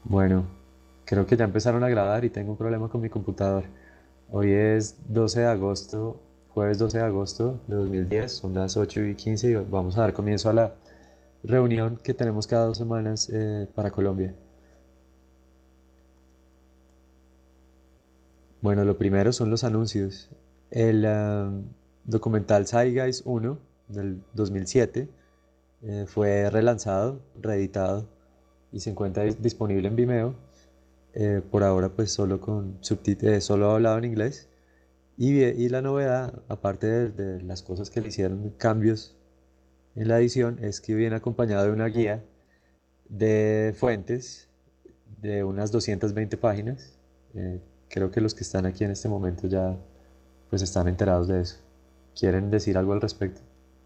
Bueno, creo que ya empezaron a grabar y tengo un problema con mi computador. Hoy es 12 de agosto, jueves 12 de agosto de 2010, son las 8:15 y vamos a dar comienzo a la reunión que tenemos cada 2 semanas para Colombia. Bueno, lo primero son los anuncios. El documental Zeitgeist 1 del 2007 fue relanzado, reeditado y se encuentra disponible en Vimeo. Por ahora pues solo con subtítulos, solo hablado en inglés. Y la novedad, aparte de las cosas que le hicieron cambios en la edición, es que viene acompañado de una guía de fuentes de unas 220 páginas. Creo que los que están aquí en este momento ya pues están enterados de eso. ¿Quieren decir algo al respecto?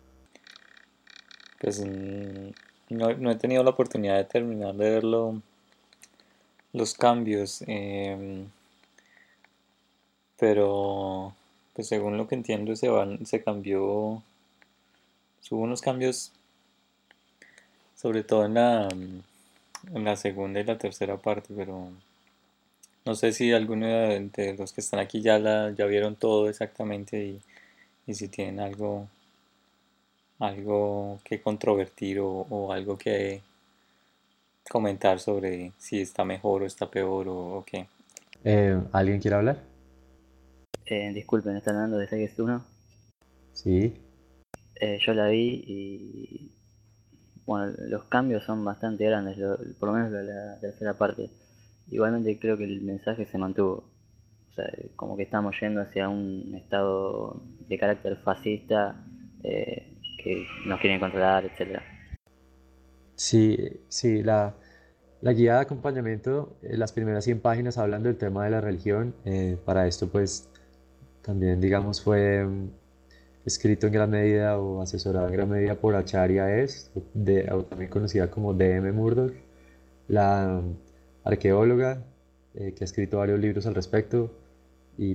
Pues no he tenido la oportunidad de terminar de ver los cambios, pero pues según lo que entiendo se cambió, hubo unos cambios sobre todo en la segunda y la tercera parte, pero no sé si alguno de los que están aquí ya vieron todo exactamente y si tienen algo que controvertir o algo que comentar sobre si está mejor o está peor o qué. ¿Alguien quiere hablar? Disculpen, ¿están hablando de Series 1? Sí. Yo la vi y bueno, los cambios son bastante grandes, por lo menos la tercera parte. Igualmente creo que el mensaje se mantuvo. O sea, como que estamos yendo hacia un estado de carácter fascista, que nos quieren controlar, etcétera. Sí, sí, la guía de acompañamiento, las primeras 100 páginas hablan del tema de la religión. Para esto, pues, también, digamos, fue escrito en gran medida o asesorado en gran medida por Acharya S., o también conocida como D.M. Murdoch, la arqueóloga que ha escrito varios libros al respecto. Y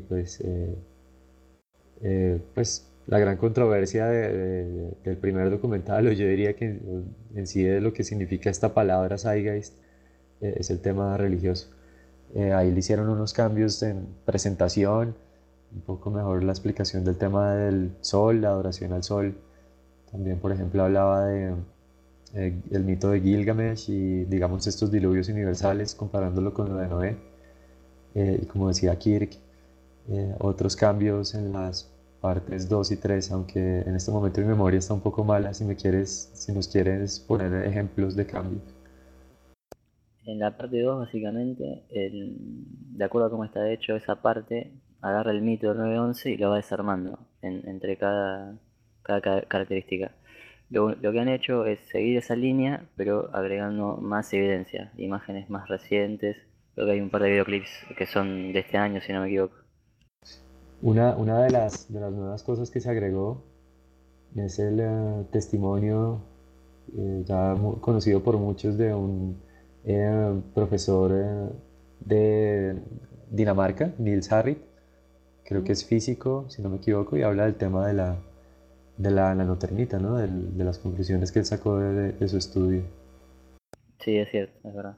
pues la gran controversia del primer documental, o yo diría que en sí de lo que significa esta palabra Zeitgeist, es el tema religioso. Ahí le hicieron unos cambios en presentación, un poco mejor la explicación del tema del sol, la adoración al sol. También, por ejemplo, hablaba de el mito de Gilgamesh y, digamos, estos diluvios universales, comparándolo con lo de Noé. Y como decía Kirk, otros cambios en las partes 2 y 3, aunque en este momento mi memoria está un poco mala, si nos quieres poner ejemplos de cambios. En la parte 2 básicamente, de acuerdo a cómo está hecho esa parte, agarra el mito del 911 y lo va desarmando entre cada característica. Lo que han hecho es seguir esa línea, pero agregando más evidencia, imágenes más recientes. Creo que hay un par de videoclips que son de este año, si no me equivoco. Una de las nuevas cosas que se agregó es el testimonio ya conocido por muchos de un profesor de Dinamarca, Niels Harrit, creo que es físico, si no me equivoco, y habla del tema de la nanotermita, ¿no? De las conclusiones que él sacó de su estudio. Sí, es cierto, es verdad.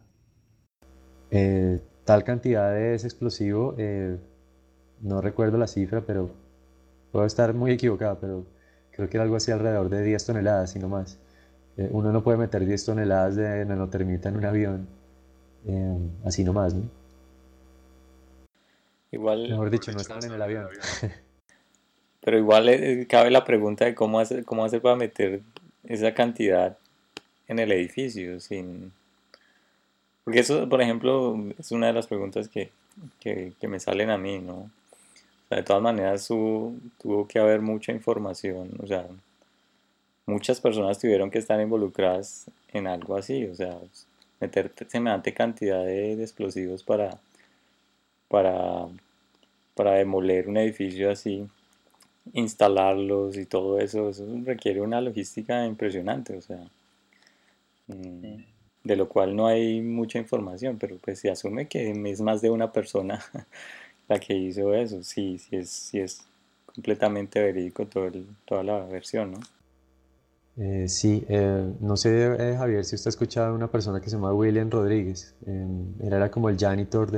Tal cantidad de ese explosivo, no recuerdo la cifra, pero puedo estar muy equivocado, pero creo que era algo así alrededor de 10 toneladas, y no más. Uno no puede meter 10 toneladas de nanotermita en un avión, así nomás, ¿no? Igual, Mejor dicho, no estaban en el avión. pero igual cabe la pregunta de cómo hacer para meter esa cantidad en el edificio sin. Porque eso, por ejemplo, es una de las preguntas que me salen a mí, ¿no? O sea, de todas maneras tuvo que haber mucha información, o sea, muchas personas tuvieron que estar involucradas en algo así, o sea, meter semejante cantidad de explosivos para, para demoler un edificio así, instalarlos y todo eso, eso requiere una logística impresionante, o sea, mm, Sí. de lo cual no hay mucha información, pero pues se asume que es más de una persona la que hizo eso, sí es completamente verídico toda la versión, ¿no? Sí, no sé, Javier, si usted ha escuchado a una persona que se llama William Rodríguez. Él era como el janitor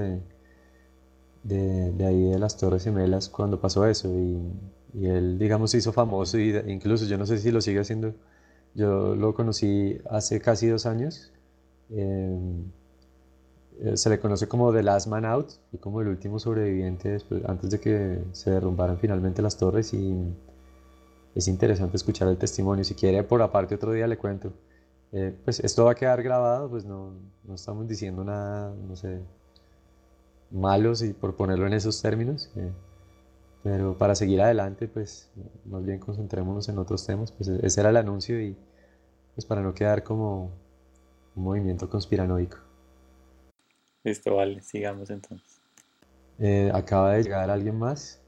de ahí de las Torres Gemelas cuando pasó eso. Y él, digamos, se hizo famoso y incluso yo no sé si lo sigue haciendo. Yo lo conocí hace casi 2 años. em, Se le conoce como The Last Man Out, fue como el último sobreviviente antes de que se derrumbaran finalmente las torres y es interesante escuchar el testimonio. Si quiere, por aparte otro día le cuento. Pues esto va a quedar grabado, pues no estamos diciendo nada, no sé, malos y por ponerlo en esos términos, pero para seguir adelante, pues más bien concentrémonos en otros temas, pues ese era el anuncio y pues para no quedar como un movimiento conspiranoico. Listo, vale, sigamos entonces. Acaba de llegar alguien más,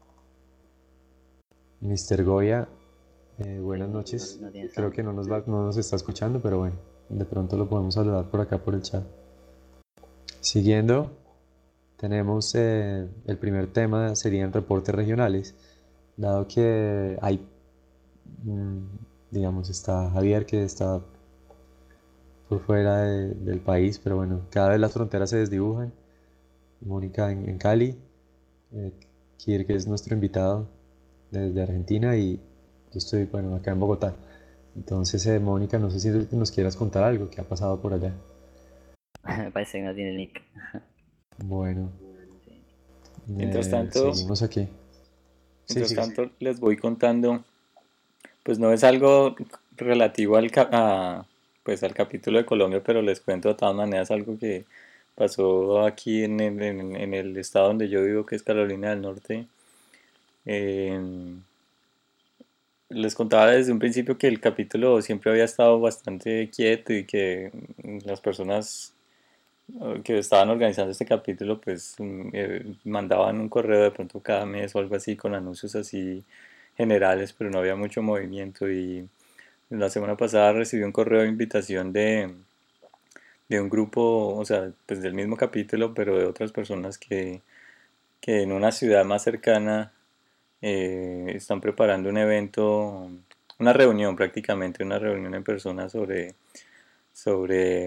Mr. Goya, buenas noches. No tiene Creo sound. que no nos está escuchando, pero bueno, de pronto lo podemos saludar por acá por el chat. Siguiendo, tenemos el primer tema, serían reportes regionales, dado que hay, mm, digamos, está Javier que está por fuera del país, pero bueno, cada vez las fronteras se desdibujan. Mónica en Cali, eh, Kir, que es nuestro invitado desde Argentina, y yo estoy, bueno, acá en Bogotá. Entonces, Mónica, no sé si nos quieras contar algo que ha pasado por allá. Me parece que no tiene nick. Bueno, Sí. Mientras tanto, seguimos aquí. Sí, mientras sigue. tanto les voy contando, pues no es algo relativo pues al capítulo de Colombia, pero les cuento de todas maneras algo que pasó aquí en el estado donde yo vivo, que es Carolina del Norte. Eh, Les contaba desde un principio que el capítulo siempre había estado bastante quieto y que las personas que estaban organizando este capítulo pues mandaban un correo de pronto cada mes o algo así con anuncios así generales, pero no había mucho movimiento y la semana pasada recibí un correo de invitación de un grupo, o sea, pues del mismo capítulo, pero de otras personas que en una ciudad más cercana están preparando un evento, una reunión prácticamente, una reunión en persona sobre,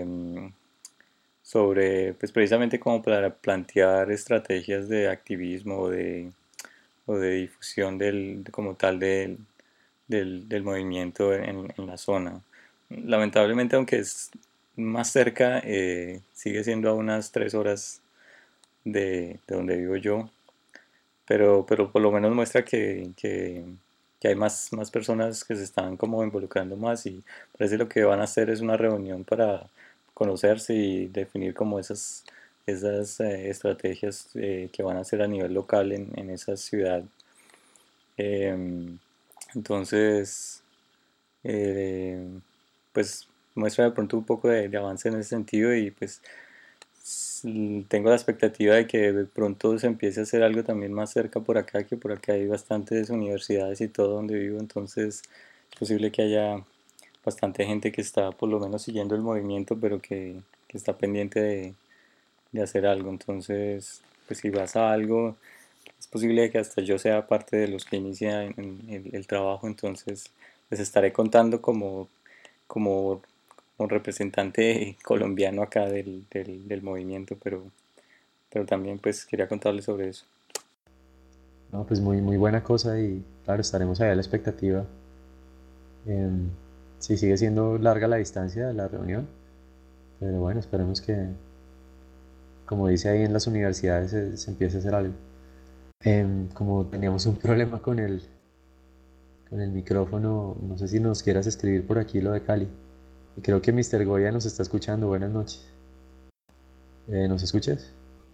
pues precisamente como para plantear estrategias de activismo o de difusión como tal del movimiento en la zona. Lamentablemente, aunque es más cerca, sigue siendo a unas 3 horas de donde vivo yo, pero por lo menos muestra que hay más personas que se están como involucrando más y parece lo que van a hacer es una reunión para conocerse y definir como esas estrategias que van a hacer a nivel local en esa ciudad. Em, entonces, eh, pues muestra de pronto un poco de avance en ese sentido y pues tengo la expectativa de que de pronto se empiece a hacer algo también más cerca por acá, que por acá hay bastantes universidades y todo donde vivo, entonces es posible que haya bastante gente que está por lo menos siguiendo el movimiento, pero que está pendiente de hacer algo. Entonces, pues si vas a algo, es posible que hasta yo sea parte de los que inician en el trabajo, entonces les estaré contando como, como representante colombiano acá del movimiento, pero también pues quería contarles sobre eso. No, pues muy buena cosa y claro, estaremos ahí a la expectativa. Em, sí, sigue siendo larga la distancia de la reunión, pero bueno, esperemos que, como dice ahí en las universidades, se empiece a hacer algo. Como teníamos un problema con el micrófono, no sé si nos quieras escribir por aquí lo de Cali. Y creo que Mr. Goya nos está escuchando. Buenas noches. ¿Nos escuchas?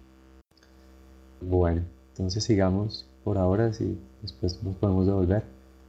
Bueno, entonces sigamos por ahora, si después nos podemos devolver.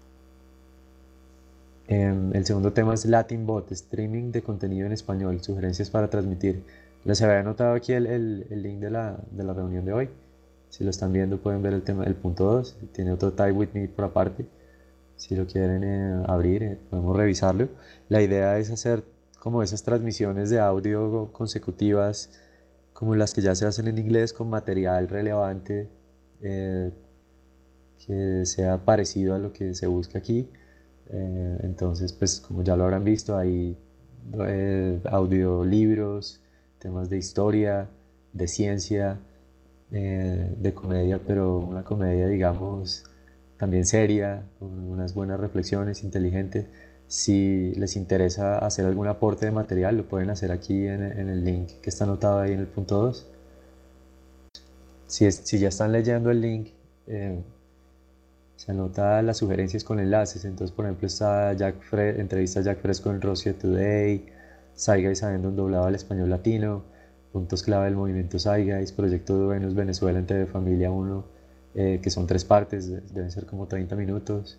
El segundo tema es Latin Bot, streaming de contenido en español, sugerencias para transmitir. Les había anotado aquí el link de la reunión de hoy. Si lo están viendo pueden ver el tema, el punto 2. Tiene otro Type With Me por aparte. Si lo quieren abrir, podemos revisarlo. La idea es hacer como esas transmisiones de audio consecutivas, como las que ya se hacen en inglés, con material relevante eh, que sea parecido a lo que se busca aquí. Entonces, pues como ya lo habrán visto, hay audiolibros, temas de historia, de ciencia, de comedia, pero una comedia, digamos, también seria, con unas buenas reflexiones, inteligente. Si les interesa hacer algún aporte de material, lo pueden hacer aquí en el link que está anotado ahí en el punto 2. Si ya están leyendo el link, eh, se anota las sugerencias con enlaces. Entonces, por ejemplo, está entrevista a Jack Fresco en Russia Today, Zeitgeist Addendum doblado al español latino, puntos clave del movimiento Zeitgeist, Proyecto Venus Venezuela en TV Familia 1, que son 3 partes, deben ser como 30 minutos.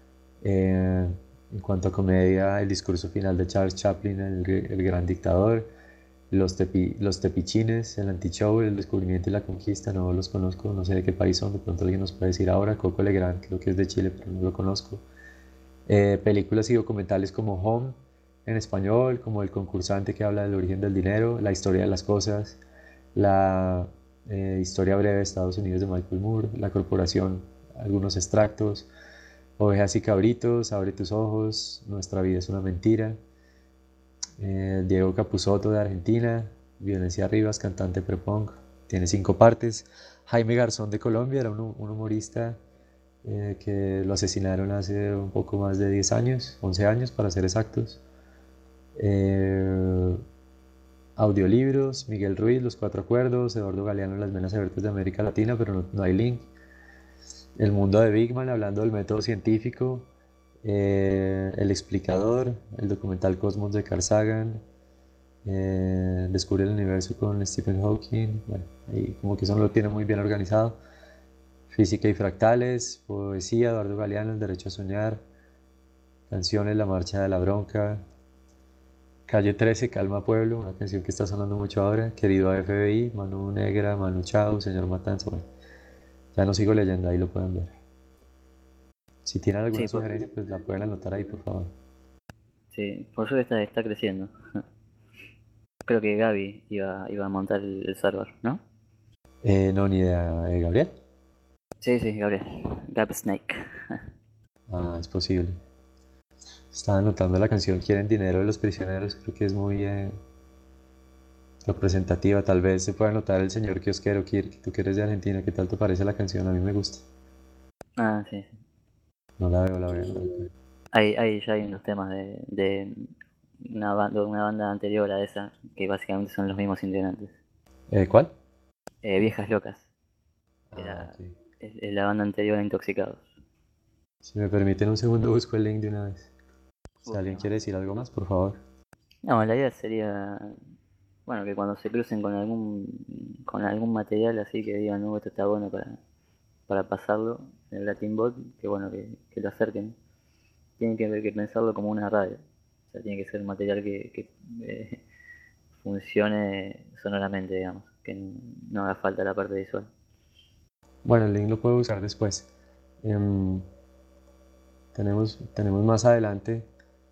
En cuanto a comedia, el discurso final de Charles Chaplin, el gran dictador, los tepichines, el anti-show, el descubrimiento y la conquista, no los conozco, no sé de qué país son, de pronto alguien nos puede decir ahora. Coco Legrand, creo que es de Chile, pero no lo conozco. Películas y documentales como Home en español, como El concursante, que habla del origen del dinero, La historia de las cosas, la historia breve de Estados Unidos de Michael Moore, La corporación, algunos extractos, Ovejas y cabritos, Abre tus ojos, Nuestra vida es una mentira, Diego Capusotto de Argentina, Violencia Rivas, cantante prepunk, tiene 5 partes. Jaime Garzón de Colombia era un humorista que lo asesinaron hace un poco más de 10 años, 11 años para ser exactos. Eh, Audiolibros, Miguel Ruiz, Los Cuatro Acuerdos, Eduardo Galeano, Las Venas Abiertas de América Latina, pero no hay link. El mundo de Big Man, hablando del método científico, El explicador, el documental Cosmos de Carl Sagan, Descubre el universo con Stephen Hawking, bueno, ahí como que eso no lo tiene muy bien organizado. Física y fractales, poesía, Eduardo Galeano, El derecho a soñar, canciones, La marcha de la bronca, Calle 13, Calma Pueblo, una canción que está sonando mucho ahora, Querido FBI, Manu Negra, Manu Chao, Señor Matanza, bueno, ya no sigo leyendo, ahí lo pueden ver. Si tienen alguna Sí, sugerencia, pues la pueden anotar ahí, por favor. sí, por suerte está creciendo. Creo que Gaby iba a montar el server, ¿no? No, ni idea, Gabriel. Sí, sí, Gabriel. Gab Snake. Ah, es posible. Estaba anotando la canción Quieren dinero de los prisioneros, creo que es muy representativa. Tal vez se pueda anotar el señor kiosquero, Kirk, tú que eres de Argentina, ¿qué tal te parece la canción? A mí me gusta. Ah, sí, sí. No la veo, la voy a anotar. Ya hay unos temas de una banda anterior a esa, que básicamente son los mismos integrantes. ¿Cuál? Viejas Locas. Ah, Era, ok. es la banda anterior a Intoxicados. Si me permiten un segundo, busco el link de una vez. Si alguien Búsquenlo. quiere decir algo más, por favor. No, la idea sería, bueno, que cuando se crucen con algún material así que digan, no, esto está bueno para pasarlo en el Latin Bot, que bueno, que lo acerquen. Tienen que pensarlo como una radio. O sea, tiene que ser un material que funcione sonoramente, digamos, que no haga falta la parte visual. Bueno, el link lo puedo usar después. Tenemos más adelante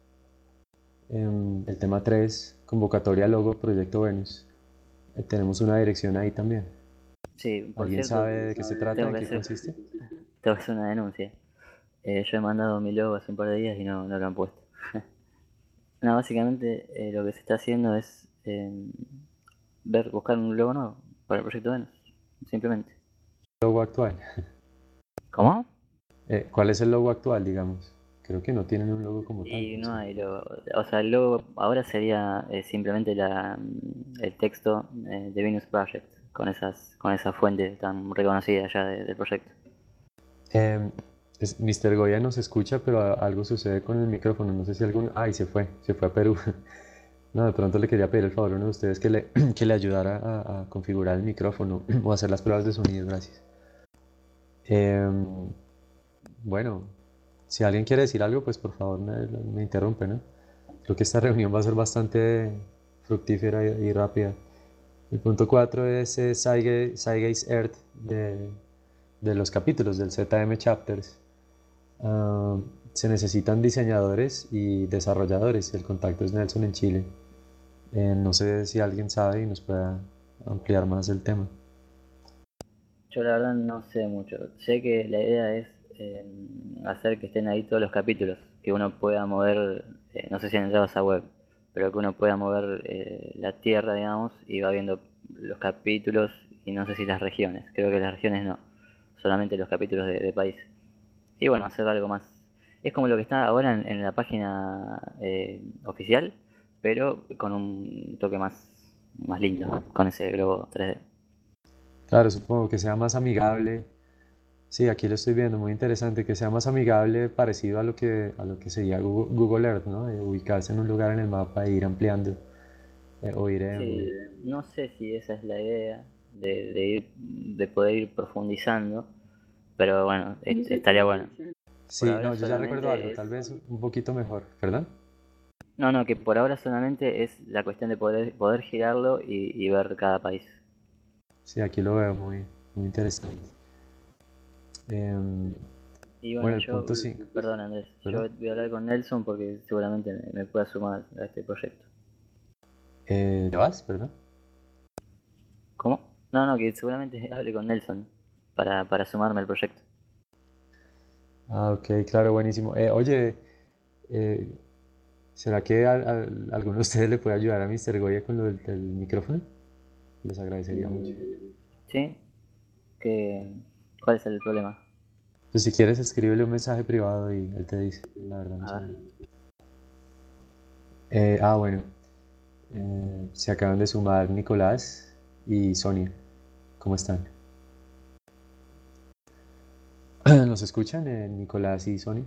el tema 3, convocatoria logo Proyecto Venus. Tenemos una dirección ahí también. Sí, por ¿Alguien cierto, sabe de qué se trata, tengo en que qué hacer, consiste? tengo que hacer una denuncia. Yo he mandado mi logo hace un par de días y no lo han puesto. No, básicamente lo que se está haciendo es buscar un logo nuevo para el proyecto Venus, simplemente. Logo actual. ¿Cómo? ¿Cuál es el logo actual, digamos? Creo que no tienen un logo como tal, Y ¿o no sí? hay logo. O sea, el logo ahora sería simplemente el texto de Venus Project, con esas fuentes tan reconocidas ya del proyecto. Em, Mr. Goya nos escucha, pero algo sucede con el micrófono. No sé si algún... Ay, se fue a Perú. No, de pronto le quería pedir el favor a uno de ustedes que le ayudara a configurar el micrófono o hacer las pruebas de sonido, gracias. Em, bueno, si alguien quiere decir algo, pues por favor me interrumpe, ¿no? Creo que esta reunión va a ser bastante fructífera y rápida. El punto 4 es Zeitgeist Earth de los capítulos del ZM Chapters. Ah, Se necesitan diseñadores y desarrolladores. El contacto es Nelson en Chile. No sé si alguien sabe y nos pueda ampliar más el tema. Yo la verdad no sé mucho. Sé que la idea es hacer que estén ahí todos los capítulos, que uno pueda mover, no sé si han entrado a esa web, pero que uno pueda mover la tierra, digamos, y va viendo los capítulos y no sé si las regiones, creo que las regiones no, solamente los capítulos de país. Y bueno, hacer algo más. Es como lo que está ahora en la página oficial, pero con un toque más lindo, con ese globo 3D. Claro, supongo que sea más amigable. Sí, aquí lo estoy viendo, muy interesante, que sea más amigable, parecido a lo que sería Google Earth, ¿no? Ubicarse en un lugar en el mapa e ir ampliando, o ir... Sí, no sé si esa es la idea de poder ir profundizando, pero bueno, estaría bueno. Por Sí, ahora no, yo ya recuerdo algo, solamente es... tal vez un poquito mejor, ¿perdón? No, no, que por ahora solamente es la cuestión de poder girarlo y ver cada país. Sí, aquí lo veo muy, muy interesante. Em, Y bueno, bueno, el punto 5, perdón Andrés, ¿perdón? yo voy a hablar con Nelson porque seguramente me pueda sumar a este proyecto. ¿Ya vas? ¿Perdón? ¿Cómo? No, no, que seguramente hable con Nelson para sumarme al proyecto. Ah, ok, claro, buenísimo. Oye, eh, ¿será que alguno de ustedes le puede ayudar a Mr. Goya con lo del micrófono? Les agradecería mucho. ¿Sí? ¿Qué, ¿Cuál es el problema? Pues si quieres, escríbele un mensaje privado y él te dice. La verdad, no A sé. ver. Bueno, se acaban de sumar Nicolás y Sonia. ¿Cómo están? ¿Nos escuchan, Nicolás y Sonia?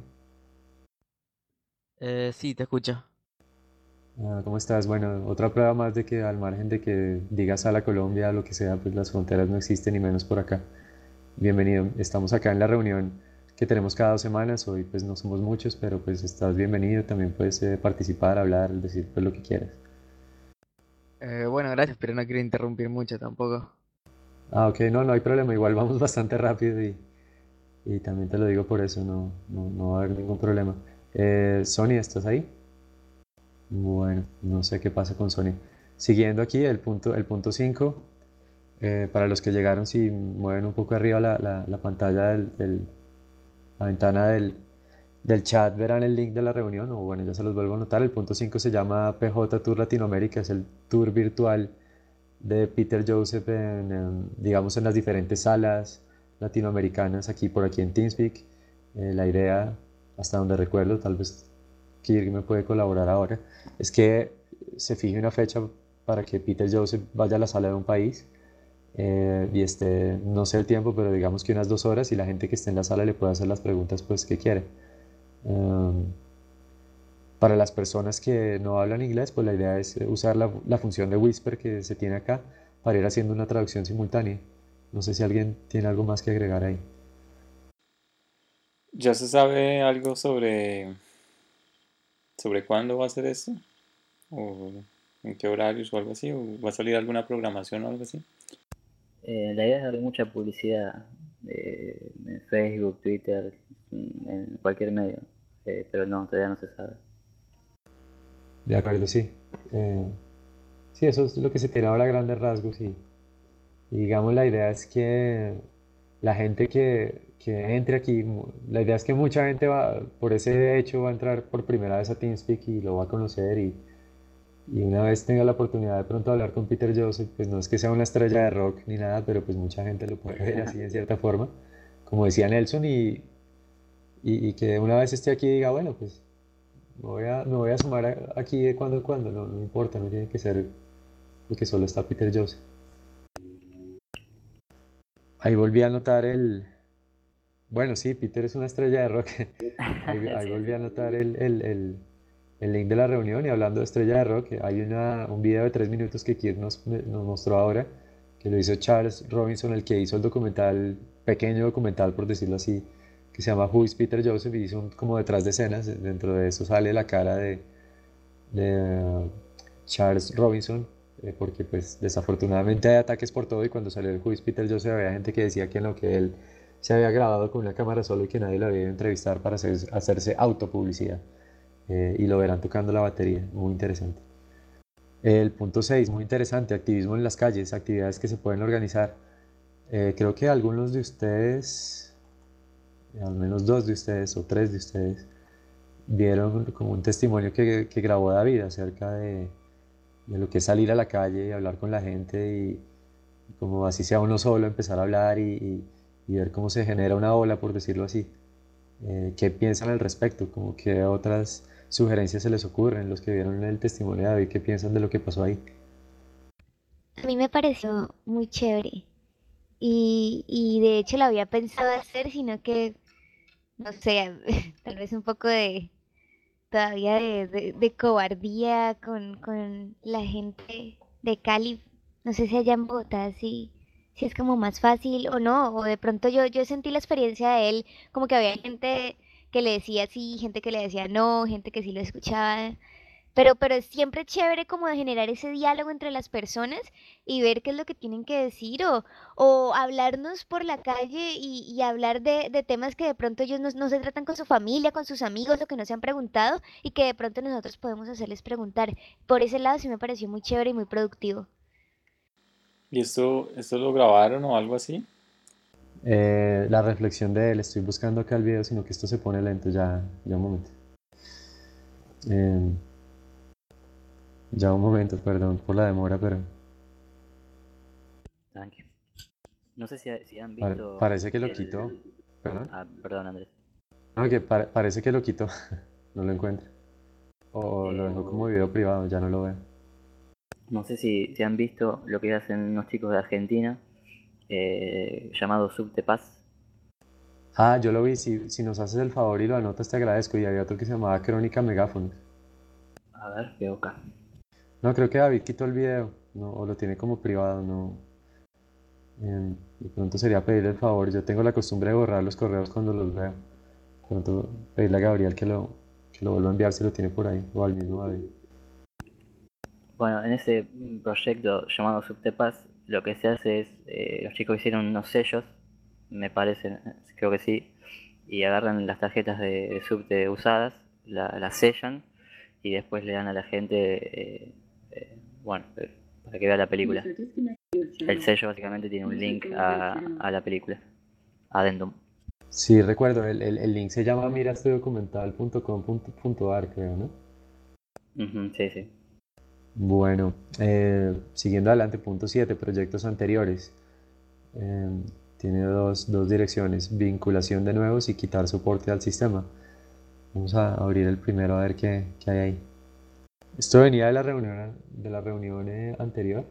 Sí, te escucho. Ah, ¿cómo estás? Bueno, otra prueba más de que al margen de que digas a la Colombia, lo que sea, pues las fronteras no existen ni menos por acá. Bienvenido. Estamos acá en la reunión que tenemos cada 2 semanas. Hoy pues no somos muchos, pero pues estás bienvenido. También puedes participar, hablar, decir pues lo que quieras. Bueno, gracias, pero no quiero interrumpir mucho tampoco. Ah, ok, no, no hay problema. Igual vamos bastante rápido y también te lo digo por eso, no va a haber ningún problema. Sonia, ¿estás ahí? Bueno, no sé qué pasa con Sonia. Siguiendo aquí el punto 5. Para los que llegaron, si mueven un poco arriba la pantalla la ventana del chat, verán el link de la reunión, o bueno, ya se los vuelvo a anotar. El punto 5 se llama PJ Tour Latinoamérica, es el tour virtual de Peter Joseph digamos, en las diferentes salas latinoamericanas, por aquí en TeamSpeak. La idea, hasta donde recuerdo, tal vez Kirk me puede colaborar ahora, es que se fije una fecha para que Peter Joseph vaya a la sala de un país, y no sé el tiempo, pero digamos que unas 2 horas, y la gente que esté en la sala le puede hacer las preguntas pues que quiere. Um, para las personas que no hablan inglés, pues la idea es usar la función de Whisper que se tiene acá para ir haciendo una traducción simultánea. No sé si alguien tiene algo más que agregar ahí. ¿Ya se sabe algo sobre cuándo va a ser esto? ¿O en qué horarios o algo así? ¿O va a salir alguna programación o algo así? La idea es darle mucha publicidad en Facebook, Twitter, en cualquier medio, pero no, todavía no se sabe. De acuerdo, sí. Sí, eso es lo que se tiene ahora a grandes rasgos, y digamos la idea es que la gente que entre aquí, la idea es que mucha gente por ese hecho va a entrar por primera vez a TeamSpeak y lo va a conocer, y una vez tenga la oportunidad de pronto hablar con Peter Joseph, pues no es que sea una estrella de rock ni nada, pero pues mucha gente lo puede ver así en cierta forma, como decía Nelson, y que una vez esté aquí diga, bueno, pues me voy a sumar aquí de cuando en cuando, no importa, no tiene que ser porque solo está Peter Joseph. Ahí volví a notar bueno, sí, Peter es una estrella de rock. Ahí Sí, volví sí. a notar el link de la reunión, y hablando de estrella de rock, hay un video de 3 minutos que Kirk nos mostró ahora, que lo hizo Charles Robinson, el que hizo el documental, pequeño documental por decirlo así, que se llama Who is Peter Joseph, y hizo como detrás de escenas. Dentro de eso sale la cara de Charles Robinson, porque pues desafortunadamente hay ataques por todo, y cuando salió el Who is Peter Joseph había gente que decía que no, que él se había grabado con una cámara solo y que nadie lo había ido a entrevistar para hacerse autopublicidad. Y lo verán tocando la batería, muy interesante. El punto 6, muy interesante, activismo en las calles, actividades que se pueden organizar. Creo que algunos de ustedes, al menos dos de ustedes o tres de ustedes vieron como un testimonio que grabó David acerca de lo que es salir a la calle y hablar con la gente y como así sea uno solo, empezar a hablar y ver cómo se genera una ola, por decirlo así. ¿Qué piensan al respecto? Como que otras sugerencias se les ocurren, los que vieron el testimonio de David, ¿qué piensan de lo que pasó ahí? A mí me pareció muy chévere y de hecho lo había pensado hacer, sino que, no sé, tal vez un poco de todavía de cobardía con la gente de Cali. No sé si allá en Bogotá si es como más fácil o no, o de pronto yo sentí la experiencia de él, como que había gente que le decía sí, gente que le decía no, gente que sí lo escuchaba. Pero es siempre chévere como de generar ese diálogo entre las personas y ver qué es lo que tienen que decir o hablarnos por la calle y hablar de temas que de pronto ellos no se tratan con su familia, con sus amigos, o que no se han preguntado y que de pronto nosotros podemos hacerles preguntar. Por ese lado sí me pareció muy chévere y muy productivo. ¿Y esto lo grabaron o algo así? La reflexión de él, estoy buscando acá el video, sino que esto se pone lento, ya un momento. Eh, ya un momento, perdón por la demora, pero Tranqui. No sé si han visto parece que lo quitó. ¿Perdón? Ah, perdón, Andrés. No, que parece que lo quitó, no lo encuentro. O lo dejó como video privado, ya no lo veo. No sé si han visto lo que hacen unos chicos de Argentina, llamado Subte Paz. Ah, yo lo vi, si nos haces el favor y lo anotas te agradezco. Y había otro que se llamaba Crónica Megáfono. A ver, veo acá. No, creo que David quitó el video, no, o lo tiene como privado, no. De pronto sería pedirle el favor, yo tengo la costumbre de borrar los correos cuando los veo. De pronto pedirle a Gabriel que lo vuelva a enviar si lo tiene por ahí, o al mismo David. Bueno, en ese proyecto llamado Subte Paz, lo que se hace es, los chicos hicieron unos sellos, me parece, creo que sí, y agarran las tarjetas de subte usadas, las sellan y después le dan a la gente, bueno, para que vea la película. El sello básicamente tiene un link a la película, Addendum. Sí, recuerdo, el link se llama mirastedocumental.com.ar, creo, ¿no? Ujú, sí, sí. Bueno, siguiendo adelante, punto 7, proyectos anteriores. Eh, Tiene dos direcciones, vinculación de nuevos y quitar soporte al sistema. Vamos a abrir el primero a ver qué hay ahí. Esto venía de la reunión anterior,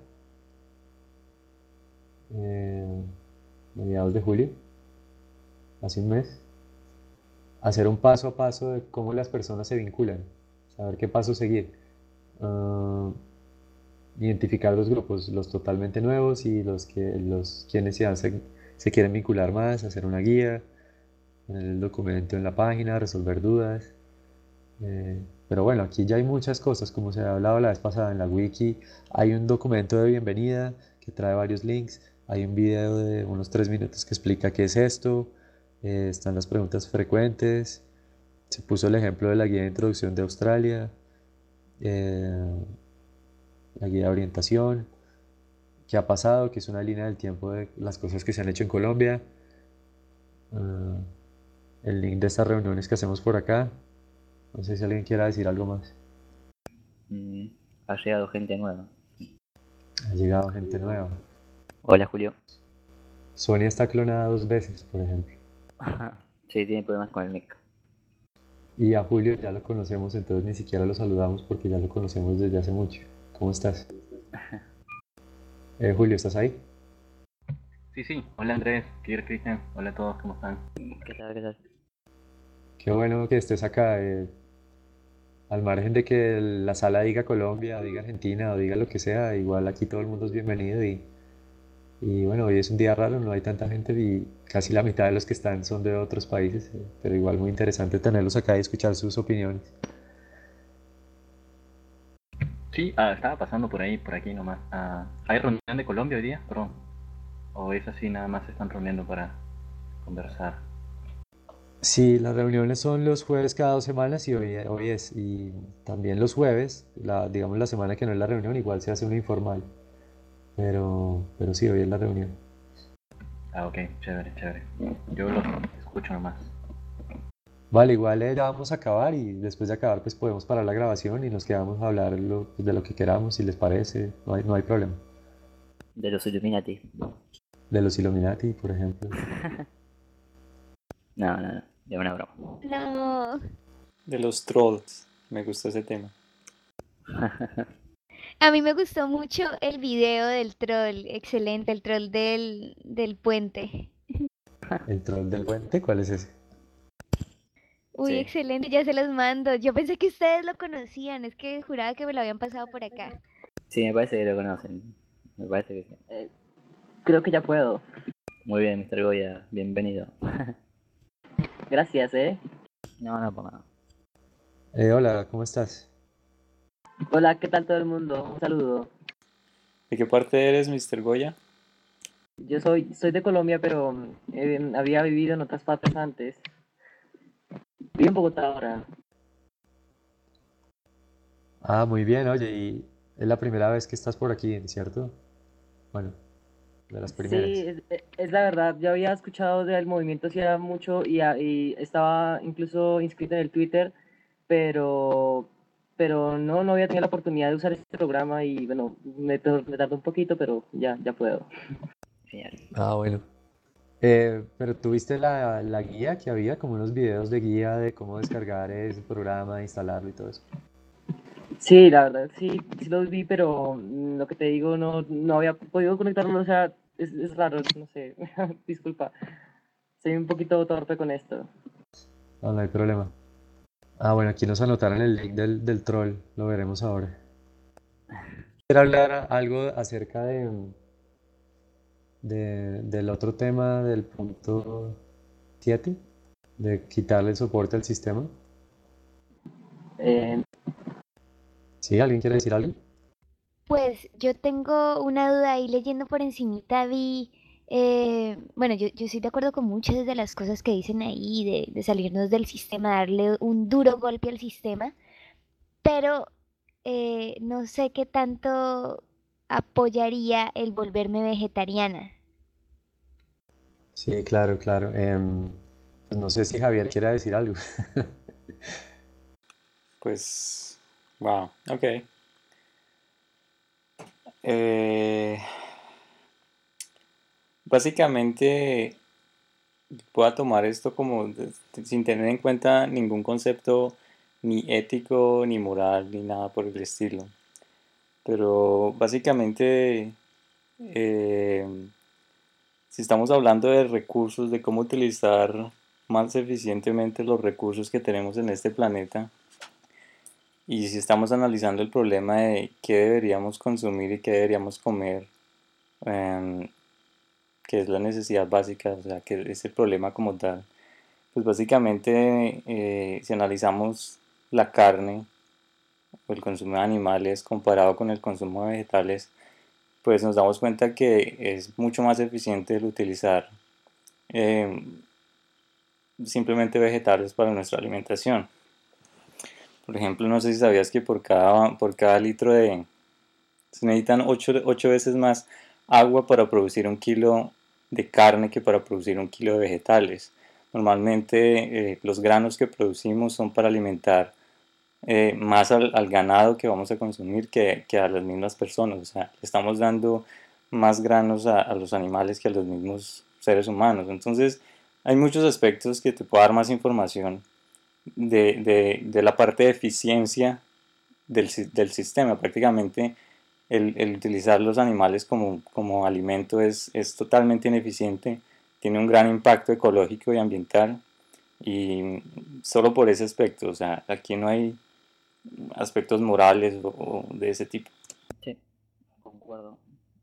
eh, mediados de julio, hace un mes. Hacer un paso a paso de cómo las personas se vinculan, saber qué paso seguir. Ah, identificar dos grupos, los totalmente nuevos y los quienes se quieren vincular más, hacer una guía, poner el documento en la página, resolver dudas. Pero bueno, aquí ya hay muchas cosas, como se ha hablado la vez pasada en la wiki. Hay un documento de bienvenida que trae varios links. Hay un video de unos 3 minutos que explica qué es esto. Están las preguntas frecuentes. Se puso el ejemplo de la guía de introducción de Australia. eh, la guía de orientación. ¿Qué ha pasado? Que es una línea del tiempo de las cosas que se han hecho en Colombia. ah, el link de estas reuniones que hacemos por acá. No sé si alguien quiera decir algo más. Mm, ha llegado gente nueva. Ha llegado gente nueva. Hola, Julio. Sonia está clonada 2 veces, por ejemplo. Sí, tiene problemas con el mic. Y a Julio ya lo conocemos, entonces ni siquiera lo saludamos porque ya lo conocemos desde hace mucho. ¿Cómo estás? Julio, ¿estás ahí? Sí, sí. Hola Andrés, Kier, Cristian. Hola a todos, ¿cómo están? ¿Qué tal, qué tal? Qué bueno que estés acá. Al margen de que la sala diga Colombia, o diga Argentina, o diga lo que sea, igual aquí todo el mundo es bienvenido y bueno, hoy es un día raro, no hay tanta gente y casi la mitad de los que están son de otros países, pero igual muy interesante tenerlos acá y escuchar sus opiniones. Sí, estaba pasando por aquí nomás. ¿Hay reunión de Colombia hoy día? Perdón. ¿O es así, nada más se están reuniendo para conversar? Sí, las reuniones son los jueves cada 2 semanas y hoy es. Y también los jueves, digamos la semana que no es la reunión, igual se hace una informal. Pero sí, hoy es la reunión. Ok, chévere, chévere. Yo los escucho nomás. Vale, igual ya vamos a acabar y después de acabar pues podemos parar la grabación y nos quedamos a hablar de lo que queramos, si les parece, no hay problema. De los Illuminati. De los Illuminati, por ejemplo. No, de una broma. No. De los trolls. Me gusta ese tema. A mí me gustó mucho el video del troll, excelente, el troll del puente. ¿El troll del puente? ¿Cuál es ese? Uy, Sí. excelente, ya se los mando. Yo pensé que ustedes lo conocían, es que juraba que me lo habían pasado por acá. Sí, me parece que lo conocen. Me parece que sí. Creo que ya puedo. Muy bien, Mr. Goya, bienvenido. Gracias, No, por nada. Hola, ¿cómo estás? Hola, ¿qué tal todo el mundo? Un saludo. ¿De qué parte eres, Mr. Goya? Yo soy de Colombia, pero había vivido en otras partes antes. Vivo en Bogotá ahora. Ah, muy bien, oye, y es la primera vez que estás por aquí, ¿cierto? Bueno, de las Sí, primeras. es la verdad. Yo había escuchado del movimiento hacía mucho y estaba incluso inscrito en el Twitter, pero, pero no había tenido la oportunidad de usar este programa y bueno, me tardó un poquito, pero ya puedo. Genial. Ah, bueno. Pero tuviste la guía que había, como unos videos de guía de cómo descargar ese programa, instalarlo y todo eso. Sí, la verdad, sí los vi, pero lo que te digo, no había podido conectarlo, o sea, es raro, no sé, disculpa, soy un poquito torpe con esto. No, no hay problema. Ah, bueno, aquí nos anotaron el link del troll, lo veremos ahora. Quiero hablar algo acerca del otro tema del punto 7, de quitarle el soporte al sistema. Eh, ¿Sí? ¿Alguien quiere decir algo? Pues yo tengo una duda ahí leyendo por encimita vi, bueno, yo estoy de acuerdo con muchas de las cosas que dicen ahí, de salirnos del sistema, darle un duro golpe al sistema, pero no sé qué tanto apoyaría el volverme vegetariana. Sí, claro, claro. Pues no sé si Javier quiere decir algo. Pues, wow, ok. Eh, básicamente, voy a tomar esto como sin tener en cuenta ningún concepto ni ético, ni moral, ni nada por el estilo. Pero básicamente, eh, si estamos hablando de recursos, de cómo utilizar más eficientemente los recursos que tenemos en este planeta, y si estamos analizando el problema de qué deberíamos consumir y qué deberíamos comer, em, que es la necesidad básica, o sea, que es el problema como tal, pues básicamente si analizamos la carne o el consumo de animales comparado con el consumo de vegetales, pues nos damos cuenta que es mucho más eficiente el utilizar em, simplemente vegetales para nuestra alimentación. Por ejemplo, no sé si sabías que por cada litro se necesitan 8 veces más agua para producir un kilo de carne que para producir un kilo de vegetales. Normalmente los granos que producimos son para alimentar más al ganado que vamos a consumir que a las mismas personas. O sea, le estamos dando más granos a los animales que a los mismos seres humanos. Entonces, hay muchos aspectos que te puedo dar más información de la parte de eficiencia del sistema. Prácticamente el utilizar los animales como alimento es totalmente ineficiente, tiene un gran impacto ecológico y ambiental y solo por ese aspecto, o sea, aquí no hay aspectos morales o de ese tipo. sí, concuerdo.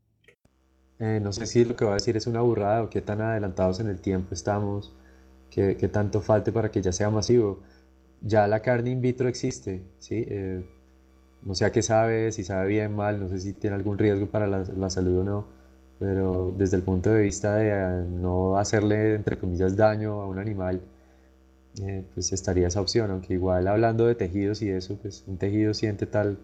No sé si lo que va a decir es una burrada o qué tan adelantados en el tiempo estamos, qué tanto falte para que ya sea masivo. Ya la carne in vitro existe, ¿sí? No sé a qué sabe, si sabe bien, mal, no sé si tiene algún riesgo para la salud o no, pero desde el punto de vista de no hacerle, entre comillas, daño a un animal, pues estaría esa opción, aunque igual hablando de tejidos y eso, pues un tejido siente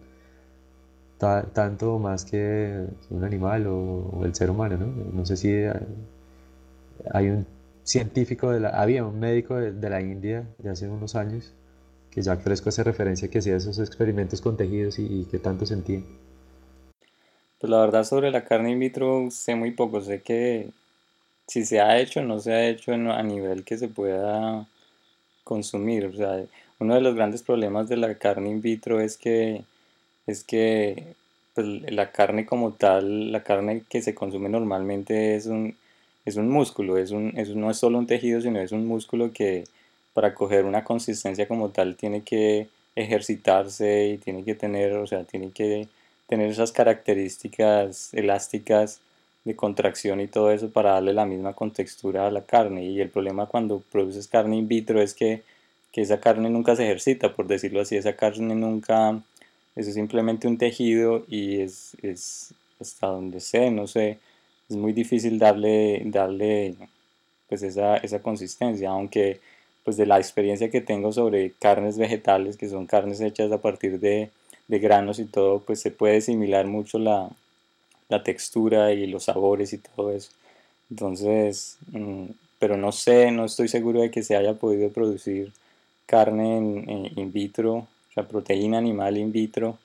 tanto más que un animal o el ser humano, ¿no? No sé si hay un científico, había un médico de la India de hace unos años, que Jack Fresco hace referencia que hacía esos experimentos con tejidos y que tanto sentía. Pues la verdad sobre la carne in vitro sé muy poco, sé que si se ha hecho no se ha hecho a nivel que se pueda consumir. O sea, uno de los grandes problemas de la carne in vitro es que pues, la carne como tal, la carne que se consume normalmente es un músculo, no es solo un tejido, sino es un músculo que para coger una consistencia como tal tiene que ejercitarse y tiene que tener, o sea, tiene que tener esas características elásticas de contracción y todo eso para darle la misma contextura a la carne. Y el problema cuando produces carne in vitro es que esa carne nunca se ejercita, por decirlo así, esa carne nunca, eso es simplemente un tejido y es hasta donde sé, no sé, es muy difícil darle pues esa consistencia, aunque pues de la experiencia que tengo sobre carnes vegetales, que son carnes hechas a partir de granos y todo, pues se puede asimilar mucho la textura y los sabores y todo eso. Entonces, pero no sé, no estoy seguro de que se haya podido producir carne in vitro, o sea, proteína animal in vitro,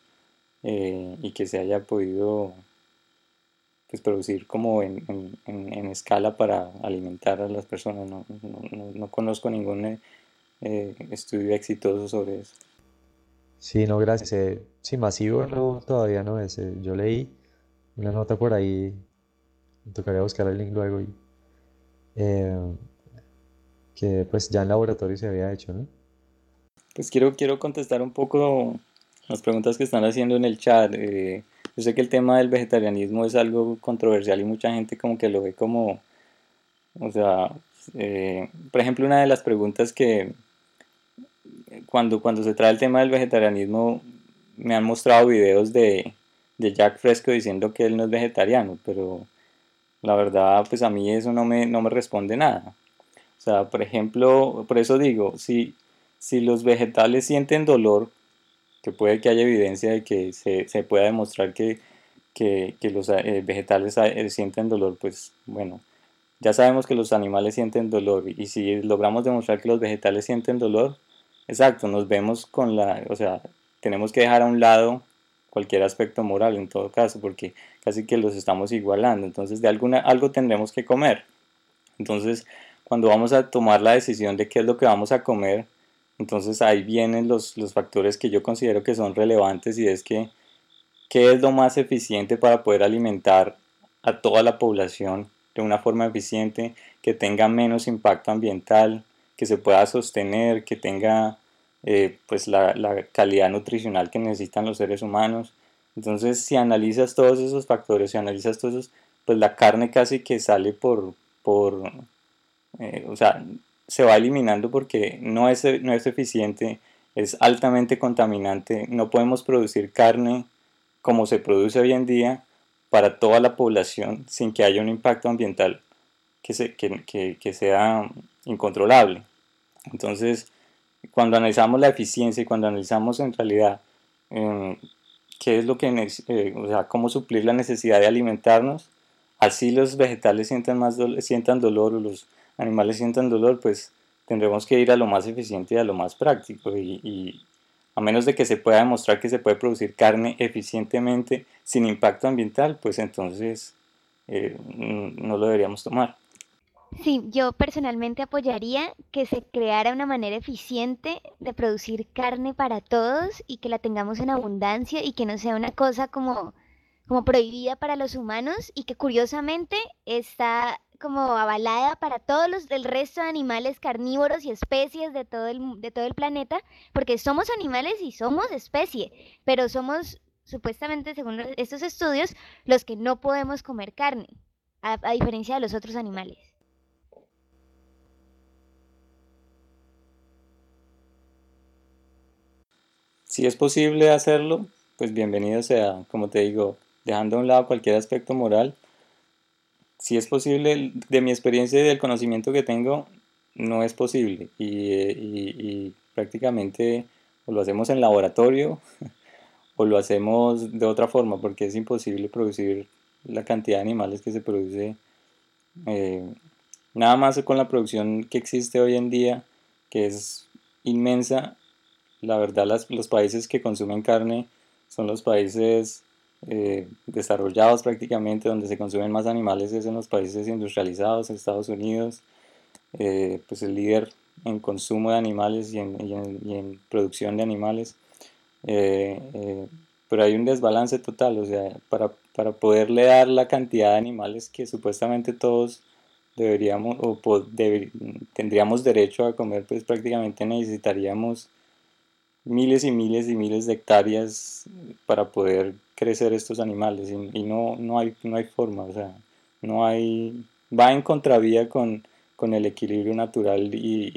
y que se haya podido pues, producir como en escala para alimentar a las personas. No conozco ningún estudio exitoso sobre eso. Sí, no, gracias. Sí, masivo no, todavía no es. Yo leí una nota por ahí, me tocaría buscar el link luego, eh, que pues ya en laboratorio se había hecho, ¿no? Pues quiero contestar un poco las preguntas que están haciendo en el chat. Yo sé que el tema del vegetarianismo es algo controversial y mucha gente como que lo ve como, o sea, por ejemplo, una de las preguntas que cuando se trae el tema del vegetarianismo me han mostrado videos de Jack Fresco diciendo que él no es vegetariano, pero la verdad pues a mí eso no me responde nada. O sea, por ejemplo, por eso digo, si los vegetales sienten dolor, que puede que haya evidencia de que se pueda demostrar que los vegetales sienten dolor, pues bueno, ya sabemos que los animales sienten dolor y si logramos demostrar que los vegetales sienten dolor, exacto, nos vemos o sea, tenemos que dejar a un lado cualquier aspecto moral en todo caso, porque casi que los estamos igualando, entonces de algo tendremos que comer. Entonces, cuando vamos a tomar la decisión de qué es lo que vamos a comer, entonces ahí vienen los factores que yo considero que son relevantes y es que qué es lo más eficiente para poder alimentar a toda la población de una forma eficiente, que tenga menos impacto ambiental, que se pueda sostener, que tenga pues la calidad nutricional que necesitan los seres humanos. Entonces, si analizas todos esos factores, si analizas todos esos, pues la carne casi que sale o sea, se va eliminando porque no es eficiente, es altamente contaminante, no podemos producir carne como se produce hoy en día para toda la población sin que haya un impacto ambiental que sea incontrolable. Entonces, cuando analizamos la eficiencia y cuando analizamos en realidad eh, qué es lo que, o sea, cómo suplir la necesidad de alimentarnos, así los vegetales sientan dolor o los animales sientan dolor, pues tendremos que ir a lo más eficiente y a lo más práctico y a menos de que se pueda demostrar que se puede producir carne eficientemente sin impacto ambiental, pues entonces no lo deberíamos tomar. Sí, yo personalmente apoyaría que se creara una manera eficiente de producir carne para todos y que la tengamos en abundancia y que no sea una cosa como prohibida para los humanos y que curiosamente está como avalada para todos los del resto de animales carnívoros y especies de todo el planeta, porque somos animales y somos especie, pero somos supuestamente, según estos estudios, los que no podemos comer carne, a diferencia de los otros animales. Si es posible hacerlo, pues bienvenido sea, como te digo, dejando a un lado cualquier aspecto moral. Si es posible, de mi experiencia y del conocimiento que tengo, no es posible. Y prácticamente o lo hacemos en laboratorio o lo hacemos de otra forma, porque es imposible producir la cantidad de animales que se produce eh, nada más con la producción que existe hoy en día, que es inmensa. La verdad, los países que consumen carne son los países desarrollados prácticamente, donde se consumen más animales es en los países industrializados, Estados Unidos, pues el líder en consumo de animales y en producción de animales. eh, eh, pero hay un desbalance total, o sea, para poderle dar la cantidad de animales que supuestamente todos deberíamos tendríamos derecho a comer, pues prácticamente necesitaríamos miles y miles y miles de hectáreas para poder crecer estos animales y no hay forma, o sea, no hay, va en contravía con el equilibrio natural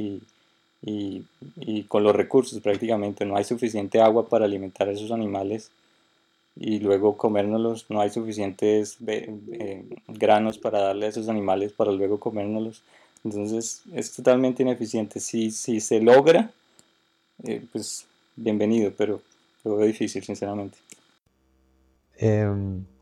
y con los recursos prácticamente, no hay suficiente agua para alimentar a esos animales y luego comérnoslos, no hay suficientes granos para darle a esos animales para luego comérnoslos, entonces es totalmente ineficiente. Si se logra, pues bienvenido, pero lo veo difícil, sinceramente. Em,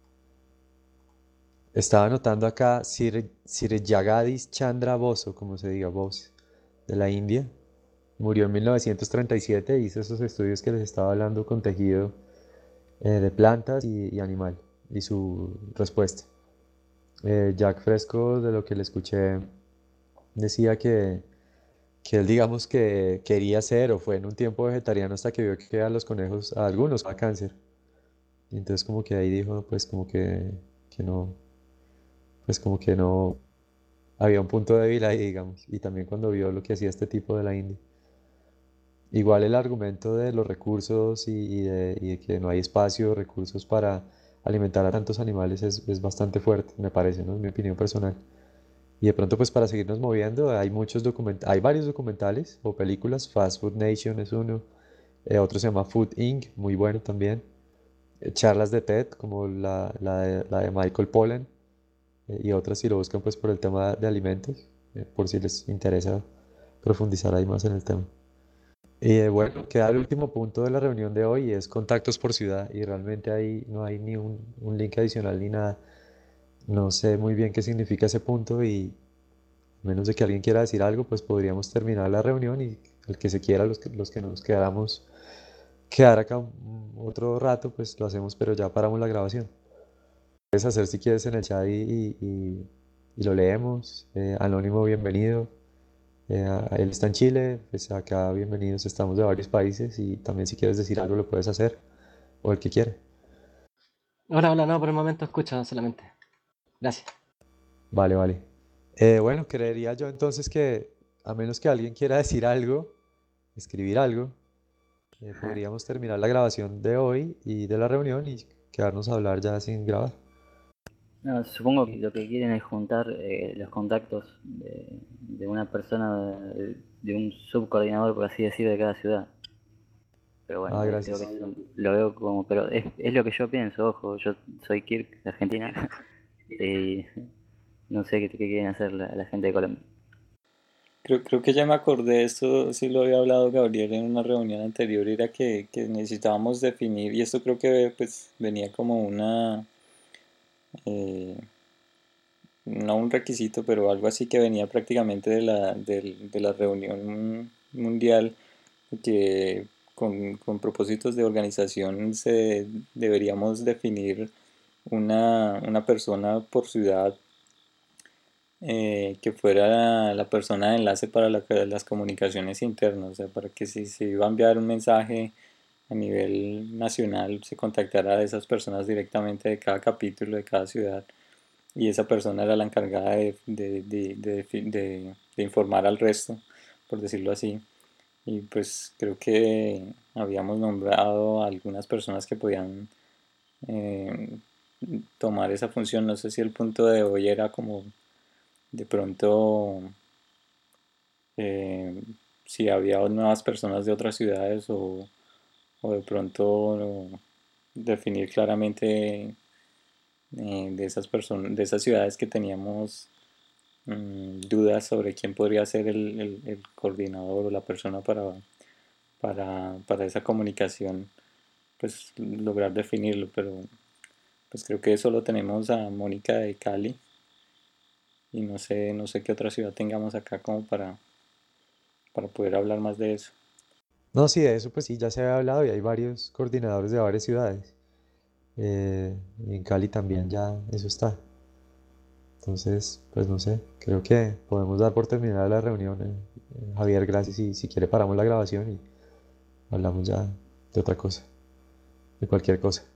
Estaba anotando acá Sir Jagadis Chandra Bose, o como se diga, Bose, de la India. Murió en 1937 y hizo esos estudios que les estaba hablando con tejido de plantas y animal y su respuesta. Jack Fresco, de lo que le escuché, decía que él, digamos, que quería ser o fue en un tiempo vegetariano hasta que vio que a los conejos, a algunos, a cáncer. Y entonces como que ahí dijo, pues que no, pues como que no había un punto débil ahí, digamos. Y también cuando vio lo que hacía este tipo de la India. Igual el argumento de los recursos y de que no hay espacio, recursos para alimentar a tantos animales es bastante fuerte, me parece, ¿no? Es mi opinión personal. Y de pronto, pues para seguirnos moviendo, hay varios documentales o películas. Fast Food Nation es uno, otro se llama Food Inc., muy bueno también. Charlas de TED, como la de Michael Pollan, y otras si lo buscan pues por el tema de alimentos, por si les interesa profundizar ahí más en el tema. Y bueno, queda el último punto de la reunión de hoy, es contactos por ciudad, y realmente ahí no hay ni un link adicional ni nada. No sé muy bien qué significa ese punto y a menos de que alguien quiera decir algo, pues podríamos terminar la reunión y el que se quiera, los que nos quedáramos, quedar acá otro rato, pues lo hacemos, pero ya paramos la grabación. Puedes hacer si quieres en el chat y lo leemos. Anónimo, bienvenido. Él está en Chile, pues acá bienvenidos, estamos de varios países y también si quieres decir algo lo puedes hacer, o el que quiere. Hola, hola, no, por el momento escucho solamente. Gracias. Vale, vale. Bueno, creería yo entonces que a menos que alguien quiera decir algo, escribir algo, podríamos terminar la grabación de hoy y de la reunión y quedarnos a hablar ya sin grabar. No, supongo que lo que quieren es juntar los contactos de una persona, de un subcoordinador, por así decir, de cada ciudad. Pero bueno, creo Gracias. que eso lo veo como, pero es lo que yo pienso, ojo, yo soy Kirk de Argentina y no sé qué quieren hacer la gente de Colombia. Creo que ya me acordé, esto sí lo había hablado Gabriel en una reunión anterior, era que necesitábamos definir, y esto creo que pues venía como eh, no un requisito, pero algo así que venía prácticamente de la reunión mundial, que con propósitos de organización deberíamos definir una persona por ciudad, que fuera la persona de enlace para las comunicaciones internas, o sea, para que si se iba a enviar un mensaje a nivel nacional, se contactara a esas personas directamente de cada capítulo, de cada ciudad, y esa persona era la encargada de informar al resto, por decirlo así. Y pues creo que habíamos nombrado a algunas personas que podían eh, tomar esa función. No sé si el punto de hoy era como de pronto eh, si había nuevas personas de otras ciudades o de pronto definir claramente de esas personas, de esas ciudades que teníamos dudas sobre quién podría ser el coordinador o la persona para esa comunicación, pues lograr definirlo, pero pues creo que solo tenemos a Mónica de Cali y no sé qué otra ciudad tengamos acá como para poder hablar más de eso. No, sí, de eso pues sí, ya se había hablado y hay varios coordinadores de varias ciudades. En Cali también ya eso está. Entonces, pues no sé, creo que podemos dar por terminada la reunión. Javier, gracias. Y si quiere paramos la grabación y hablamos ya de otra cosa, de cualquier cosa.